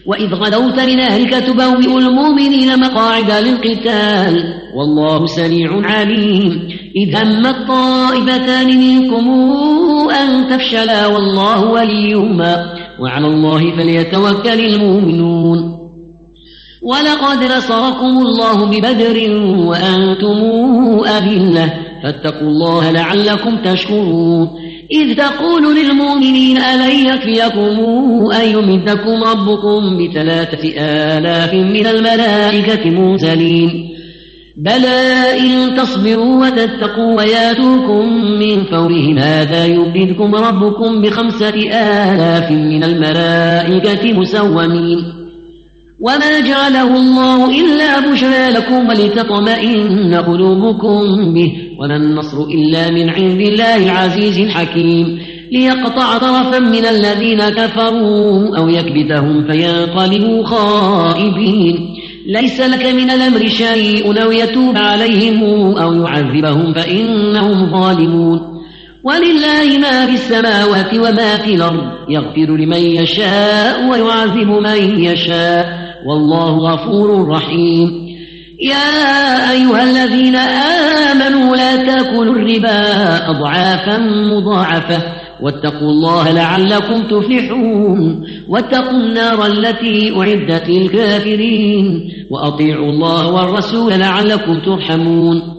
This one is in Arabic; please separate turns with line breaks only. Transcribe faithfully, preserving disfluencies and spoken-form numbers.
وإذ غدوت من أهلك تبوئ المؤمنين مقاعد للقتال والله سميع عليم. إذ همت طائفتان منكم أن تفشلا والله وليهما وعلى الله فليتوكل المؤمنون. ولقد نصركم الله ببدر وأنتم أذلة فاتقوا الله لعلكم تشكرون. إذ تقول للمؤمنين ألن يكفيكم أن يمدكم ربكم بثلاثة آلاف من الملائكة منزلين بلى إن تصبروا وتتقوا وياتوكم من فورهم هذا يمدكم ربكم بخمسة آلاف من الملائكة مسومين. وما جعله الله إلا بشرى لكم ولتطمئن قلوبكم به وما النصر إلا من عند الله عزيز حكيم. ليقطع طرفا من الذين كفروا أو يكبتهم فينقلبوا خائبين. ليس لك من الأمر شيء أو يتوب عليهم أو يعذبهم فإنهم ظالمون. ولله ما في السماوات وما في الأرض يغفر لمن يشاء ويعذب من يشاء والله غفور رحيم. يا أيها الذين آمنوا لا تأكلوا الربا أضعافا مضاعفة واتقوا الله لعلكم تفلحون. واتقوا النار التي أعدت للكافرين وأطيعوا الله والرسول لعلكم ترحمون.